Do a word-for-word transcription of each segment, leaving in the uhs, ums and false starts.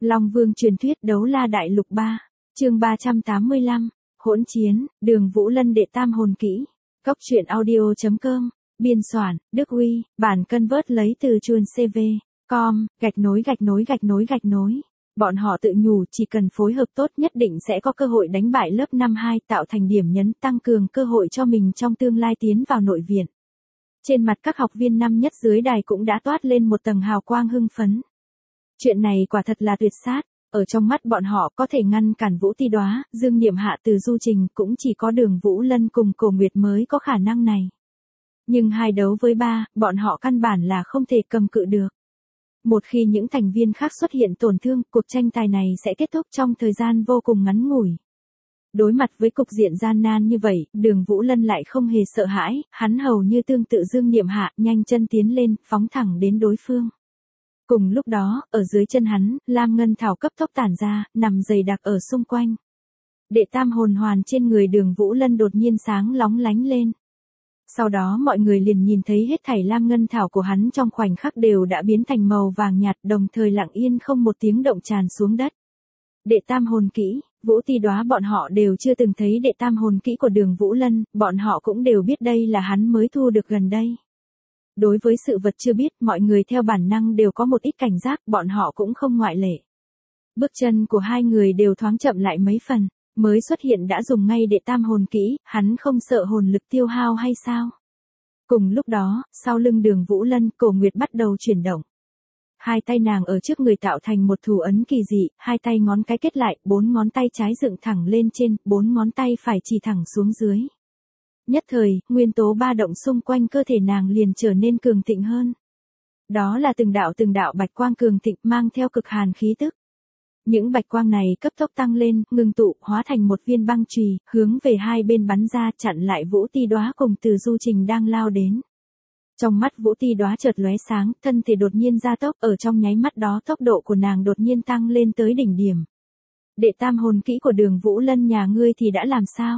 Long Vương truyền thuyết đấu la đại lục ba, chương ba trăm tám mươi lăm, hỗn chiến, Đường Vũ Lân đệ tam hồn kỹ. Cốc truyện audio chấm com, biên soạn, Đức Uy, bản convert lấy từ chuồn xê vê, com, gạch nối gạch nối gạch nối gạch nối. Bọn họ tự nhủ chỉ cần phối hợp tốt nhất định sẽ có cơ hội đánh bại lớp năm hai, tạo thành điểm nhấn tăng cường cơ hội cho mình trong tương lai tiến vào nội viện. Trên mặt các học viên năm nhất dưới đài cũng đã toát lên một tầng hào quang hưng phấn. Chuyện này quả thật là tuyệt sát, ở trong mắt bọn họ có thể ngăn cản Vũ Ti Đóa, Dương Niệm Hạ từ du trình cũng chỉ có Đường Vũ Lân cùng Cổ Nguyệt mới có khả năng này. Nhưng hai đấu với ba, bọn họ căn bản là không thể cầm cự được. Một khi những thành viên khác xuất hiện tổn thương, cuộc tranh tài này sẽ kết thúc trong thời gian vô cùng ngắn ngủi. Đối mặt với cục diện gian nan như vậy, Đường Vũ Lân lại không hề sợ hãi, hắn hầu như tương tự Dương Niệm Hạ, nhanh chân tiến lên, phóng thẳng đến đối phương. Cùng lúc đó, ở dưới chân hắn, lam ngân thảo cấp tốc tản ra, nằm dày đặc ở xung quanh. Đệ tam hồn hoàn trên người Đường Vũ Lân đột nhiên sáng lóng lánh lên. Sau đó mọi người liền nhìn thấy hết thảy lam ngân thảo của hắn trong khoảnh khắc đều đã biến thành màu vàng nhạt, đồng thời lặng yên không một tiếng động tràn xuống đất. Đệ tam hồn kỹ, Vũ Ti Đóa bọn họ đều chưa từng thấy đệ tam hồn kỹ của Đường Vũ Lân, bọn họ cũng đều biết đây là hắn mới thu được gần đây. Đối với sự vật chưa biết, mọi người theo bản năng đều có một ít cảnh giác, bọn họ cũng không ngoại lệ. Bước chân của hai người đều thoáng chậm lại mấy phần, mới xuất hiện đã dùng ngay đệ tam hồn kỹ, hắn không sợ hồn lực tiêu hao hay sao? Cùng lúc đó, sau lưng Đường Vũ Lân, Cổ Nguyệt bắt đầu chuyển động. Hai tay nàng ở trước người tạo thành một thủ ấn kỳ dị, hai tay ngón cái kết lại, bốn ngón tay trái dựng thẳng lên trên, bốn ngón tay phải chỉ thẳng xuống dưới. Nhất thời, nguyên tố ba động xung quanh cơ thể nàng liền trở nên cường thịnh hơn. Đó là từng đạo từng đạo bạch quang cường thịnh mang theo cực hàn khí tức. Những bạch quang này cấp tốc tăng lên, ngưng tụ, hóa thành một viên băng chùy, hướng về hai bên bắn ra, chặn lại Vũ Ti Đóa cùng Từ Du Trình đang lao đến. Trong mắt Vũ Ti Đóa chợt lóe sáng, thân thể đột nhiên gia tốc, ở trong nháy mắt đó tốc độ của nàng đột nhiên tăng lên tới đỉnh điểm. Đệ tam hồn kỹ của Đường Vũ Lân nhà ngươi thì đã làm sao?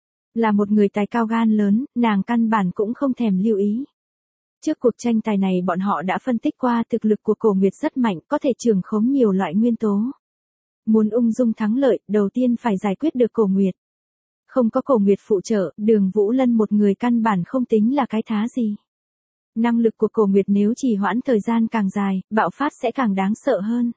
Là một người tài cao gan lớn, nàng căn bản cũng không thèm lưu ý. Trước cuộc tranh tài này bọn họ đã phân tích qua thực lực của Cổ Nguyệt rất mạnh, có thể trưởng khống nhiều loại nguyên tố. Muốn ung dung thắng lợi, đầu tiên phải giải quyết được Cổ Nguyệt. Không có Cổ Nguyệt phụ trợ, Đường Vũ Lân một người căn bản không tính là cái thá gì. Năng lực của Cổ Nguyệt nếu trì hoãn thời gian càng dài, bạo phát sẽ càng đáng sợ hơn.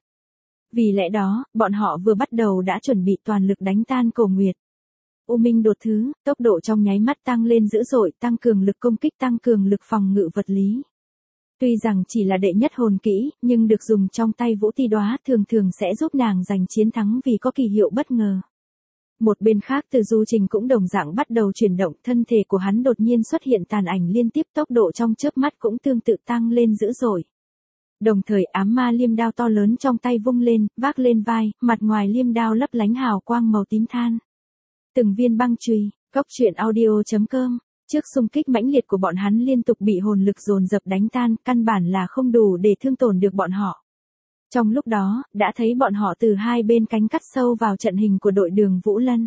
Vì lẽ đó, bọn họ vừa bắt đầu đã chuẩn bị toàn lực đánh tan Cổ Nguyệt. U Minh đột thứ, tốc độ trong nháy mắt tăng lên dữ dội, tăng cường lực công kích, tăng cường lực phòng ngự vật lý. Tuy rằng chỉ là đệ nhất hồn kỹ, nhưng được dùng trong tay Vũ Ti Đóa thường thường sẽ giúp nàng giành chiến thắng vì có kỳ hiệu bất ngờ. Một bên khác Từ Du Trình cũng đồng dạng bắt đầu chuyển động, thân thể của hắn đột nhiên xuất hiện tàn ảnh liên tiếp, tốc độ trong chớp mắt cũng tương tự tăng lên dữ dội. Đồng thời ám ma liêm đao to lớn trong tay vung lên, vác lên vai, mặt ngoài liêm đao lấp lánh hào quang màu tím than. Từng viên băng chùy, cốc truyện audio chấm com, trước xung kích mãnh liệt của bọn hắn liên tục bị hồn lực dồn dập đánh tan, căn bản là không đủ để thương tổn được bọn họ. Trong lúc đó, đã thấy bọn họ từ hai bên cánh cắt sâu vào trận hình của đội Đường Vũ Lân.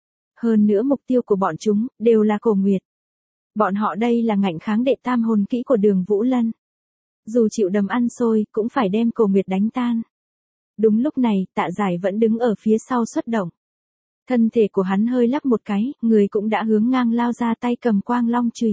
Hơn nữa mục tiêu của bọn chúng, đều là Cổ Nguyệt. Bọn họ đây là ngạnh kháng đệ tam hồn kỹ của Đường Vũ Lân. Dù chịu đầm ăn xôi, cũng phải đem Cổ Nguyệt đánh tan. Đúng lúc này, Tạ Giải vẫn đứng ở phía sau xuất động. Thân thể của hắn hơi lắc một cái, người cũng đã hướng ngang lao ra, tay cầm quang long chùy.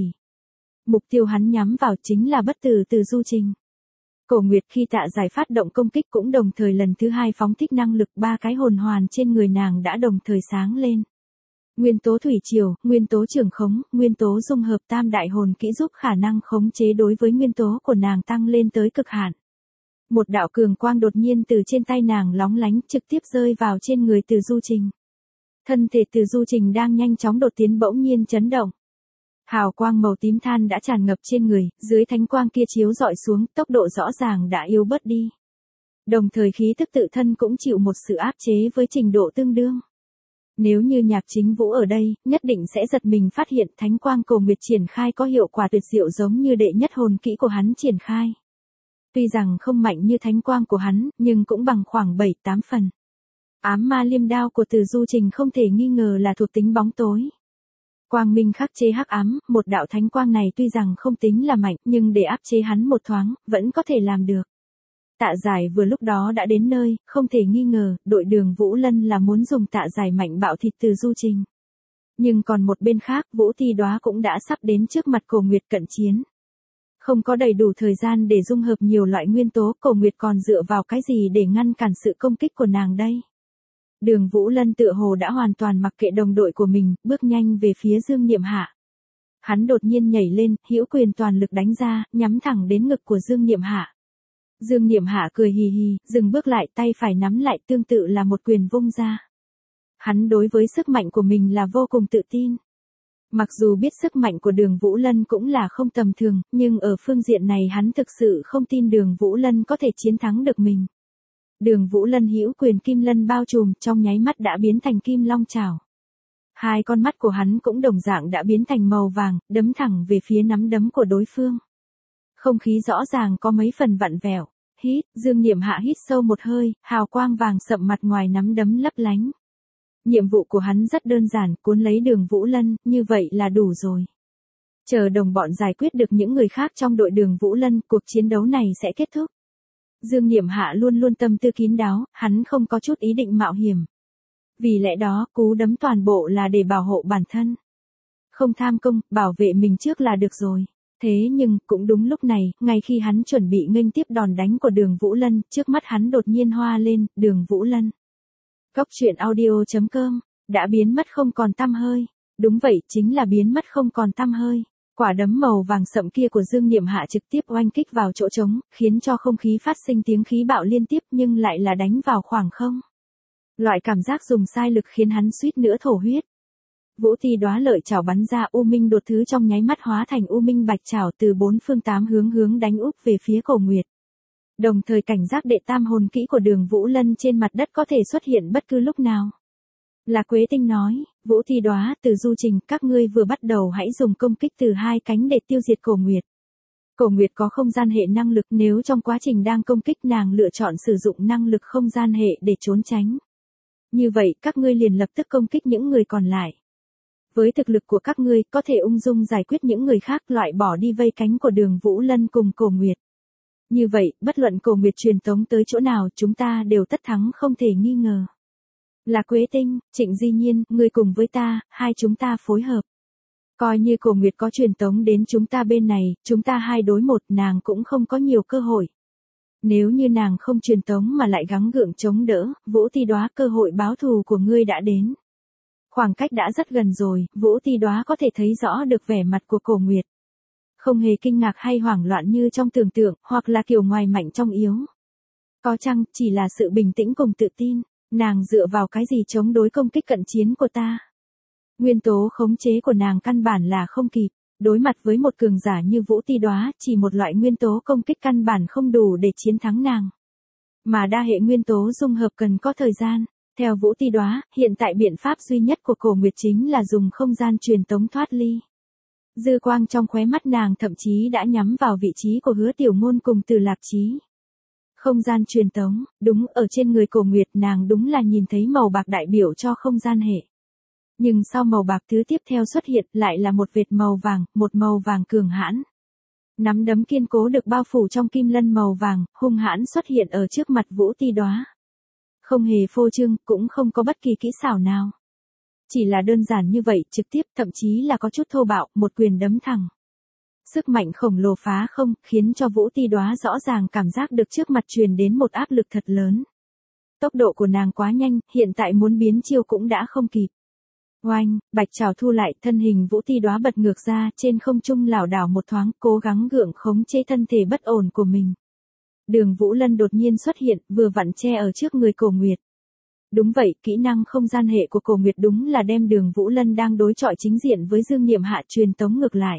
Mục tiêu hắn nhắm vào chính là bất tử Từ Du Trình. Cổ Nguyệt khi Tạ Giải phát động công kích cũng đồng thời lần thứ hai phóng thích năng lực, ba cái hồn hoàn trên người nàng đã đồng thời sáng lên. Nguyên tố thủy triều, nguyên tố trường khống, nguyên tố dung hợp tam đại hồn kỹ giúp khả năng khống chế đối với nguyên tố của nàng tăng lên tới cực hạn. Một đạo cường quang đột nhiên từ trên tay nàng lóng lánh trực tiếp rơi vào trên người Từ Du Trình. Thân thể Từ Du Trình đang nhanh chóng đột tiến bỗng nhiên chấn động. Hào quang màu tím than đã tràn ngập trên người, dưới thánh quang kia chiếu rọi xuống, tốc độ rõ ràng đã yếu bớt đi. Đồng thời khí tức tự thân cũng chịu một sự áp chế với trình độ tương đương. Nếu như Nhạc Chính Vũ ở đây, nhất định sẽ giật mình phát hiện thánh quang Cổ Nguyệt triển khai có hiệu quả tuyệt diệu giống như đệ nhất hồn kỹ của hắn triển khai. Tuy rằng không mạnh như thánh quang của hắn, nhưng cũng bằng khoảng bảy tám phần. Ám ma liêm đao của Từ Du Trình không thể nghi ngờ là thuộc tính bóng tối. Quang minh khắc chế hắc ám, một đạo thánh quang này tuy rằng không tính là mạnh, nhưng để áp chế hắn một thoáng, vẫn có thể làm được. Tạ Giải vừa lúc đó đã đến nơi, không thể nghi ngờ, đội Đường Vũ Lân là muốn dùng Tạ Giải mạnh bạo thịt từ Du Trình. Nhưng còn một bên khác, Vũ Ti Đóa cũng đã sắp đến trước mặt Cổ Nguyệt cận chiến. Không có đầy đủ thời gian để dung hợp nhiều loại nguyên tố, Cổ Nguyệt còn dựa vào cái gì để ngăn cản sự công kích của nàng đây? Đường Vũ Lân tựa hồ đã hoàn toàn mặc kệ đồng đội của mình, bước nhanh về phía Dương Niệm Hạ. Hắn đột nhiên nhảy lên, hữu quyền toàn lực đánh ra, nhắm thẳng đến ngực của Dương Niệm Hạ. Dương Niệm Hạ cười hì hì, dừng bước lại, tay phải nắm lại, tương tự là một quyền vung ra. Hắn đối với sức mạnh của mình là vô cùng tự tin. Mặc dù biết sức mạnh của Đường Vũ Lân cũng là không tầm thường, nhưng ở phương diện này hắn thực sự không tin Đường Vũ Lân có thể chiến thắng được mình. Đường Vũ Lân hữu quyền kim lân bao trùm, trong nháy mắt đã biến thành kim long chảo. Hai con mắt của hắn cũng đồng dạng đã biến thành màu vàng, đấm thẳng về phía nắm đấm của đối phương. Không khí rõ ràng có mấy phần vặn vẹo. Hít, Dương Niệm Hạ hít sâu một hơi, hào quang vàng sậm mặt ngoài nắm đấm lấp lánh. Nhiệm vụ của hắn rất đơn giản, cuốn lấy Đường Vũ Lân, như vậy là đủ rồi. Chờ đồng bọn giải quyết được những người khác trong đội Đường Vũ Lân, cuộc chiến đấu này sẽ kết thúc. Dương Niệm Hạ luôn luôn tâm tư kín đáo, hắn không có chút ý định mạo hiểm. Vì lẽ đó, cú đấm toàn bộ là để bảo hộ bản thân. Không tham công, bảo vệ mình trước là được rồi. Thế nhưng, cũng đúng lúc này, ngay khi hắn chuẩn bị nghênh tiếp đòn đánh của Đường Vũ Lân, trước mắt hắn đột nhiên hoa lên, Đường Vũ Lân. Cốc truyện audio chấm com, đã biến mất không còn tăm hơi. Đúng vậy, chính là biến mất không còn tăm hơi. Quả đấm màu vàng sậm kia của Dương Niệm Hạ trực tiếp oanh kích vào chỗ trống, khiến cho không khí phát sinh tiếng khí bạo liên tiếp nhưng lại là đánh vào khoảng không. Loại cảm giác dùng sai lực khiến hắn suýt nữa thổ huyết. Vũ Ti Đóa lợi chảo bắn ra, U Minh đột thứ trong nháy mắt hóa thành U Minh bạch chảo từ bốn phương tám hướng hướng đánh úp về phía Cổ Nguyệt. Đồng thời cảnh giác đệ tam hồn kỹ của Đường Vũ Lân trên mặt đất có thể xuất hiện bất cứ lúc nào. Là Quế Tinh nói, Vũ Ti Đóa, từ Du Trình, các ngươi vừa bắt đầu hãy dùng công kích từ hai cánh để tiêu diệt Cổ Nguyệt. Cổ Nguyệt có không gian hệ năng lực, nếu trong quá trình đang công kích nàng lựa chọn sử dụng năng lực không gian hệ để trốn tránh. Như vậy, các ngươi liền lập tức công kích những người còn lại. Với thực lực của các ngươi, có thể ung dung giải quyết những người khác, loại bỏ đi vây cánh của Đường Vũ Lân cùng Cổ Nguyệt. Như vậy, bất luận Cổ Nguyệt truyền tống tới chỗ nào, chúng ta đều tất thắng không thể nghi ngờ. Là Quế Tinh, Trịnh Di Nhiên, ngươi cùng với ta, hai chúng ta phối hợp. Coi như Cổ Nguyệt có truyền tống đến chúng ta bên này, chúng ta hai đối một, nàng cũng không có nhiều cơ hội. Nếu như nàng không truyền tống mà lại gắng gượng chống đỡ, Vũ Ti Đóa, cơ hội báo thù của ngươi đã đến. Khoảng cách đã rất gần rồi, Vũ Ti Đóa có thể thấy rõ được vẻ mặt của Cổ Nguyệt. Không hề kinh ngạc hay hoảng loạn như trong tưởng tượng, hoặc là kiểu ngoài mạnh trong yếu. Có chăng, chỉ là sự bình tĩnh cùng tự tin, nàng dựa vào cái gì chống đối công kích cận chiến của ta. Nguyên tố khống chế của nàng căn bản là không kịp, đối mặt với một cường giả như Vũ Ti Đóa, chỉ một loại nguyên tố công kích căn bản không đủ để chiến thắng nàng. Mà đa hệ nguyên tố dung hợp cần có thời gian. Theo Vũ Ti Đóa, hiện tại biện pháp duy nhất của Cổ Nguyệt chính là dùng không gian truyền tống thoát ly. Dư quang trong khóe mắt nàng thậm chí đã nhắm vào vị trí của Hứa Tiểu Ngôn cùng Từ Lạc Chí. Không gian truyền tống, đúng, ở trên người Cổ Nguyệt nàng đúng là nhìn thấy màu bạc đại biểu cho không gian hệ. Nhưng sau màu bạc thứ tiếp theo xuất hiện lại là một vệt màu vàng, một màu vàng cường hãn. Nắm đấm kiên cố được bao phủ trong kim lân màu vàng, hung hãn xuất hiện ở trước mặt Vũ Ti Đóa. Không hề phô trương, cũng không có bất kỳ kỹ xảo nào. Chỉ là đơn giản như vậy, trực tiếp, thậm chí là có chút thô bạo, một quyền đấm thẳng. Sức mạnh khổng lồ phá không, khiến cho Vũ Ti Đóa rõ ràng cảm giác được trước mặt truyền đến một áp lực thật lớn. Tốc độ của nàng quá nhanh, hiện tại muốn biến chiêu cũng đã không kịp. Oanh, bạch trảo thu lại, thân hình Vũ Ti Đóa bật ngược ra, trên không trung lảo đảo một thoáng, cố gắng gượng khống chế thân thể bất ổn của mình. Đường Vũ Lân đột nhiên xuất hiện, vừa vặn che ở trước người Cổ Nguyệt. Đúng vậy, kỹ năng không gian hệ của Cổ Nguyệt đúng là đem Đường Vũ Lân đang đối chọi chính diện với Dương Niệm Hạ truyền tống ngược lại.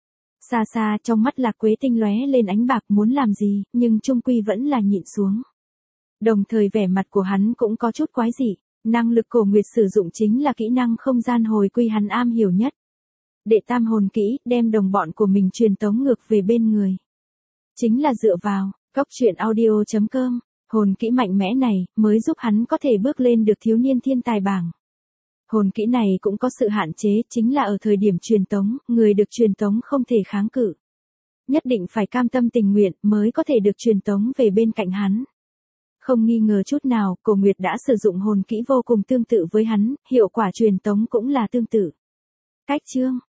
Xa xa, trong mắt Lạc Quế Tinh lóe lên ánh bạc, muốn làm gì, nhưng trung quy vẫn là nhịn xuống. Đồng thời vẻ mặt của hắn cũng có chút quái dị, năng lực Cổ Nguyệt sử dụng chính là kỹ năng không gian hồi quy hắn am hiểu nhất. Đệ tam hồn kỹ, đem đồng bọn của mình truyền tống ngược về bên người. Chính là dựa vào cốc truyện audio chấm com, hồn kỹ mạnh mẽ này, mới giúp hắn có thể bước lên được thiếu niên thiên tài bảng. Hồn kỹ này cũng có sự hạn chế, chính là ở thời điểm truyền tống, người được truyền tống không thể kháng cự. nhất định phải cam tâm tình nguyện mới có thể được truyền tống về bên cạnh hắn. Không nghi ngờ chút nào, Cổ Nguyệt đã sử dụng hồn kỹ vô cùng tương tự với hắn, hiệu quả truyền tống cũng là tương tự. Cách chương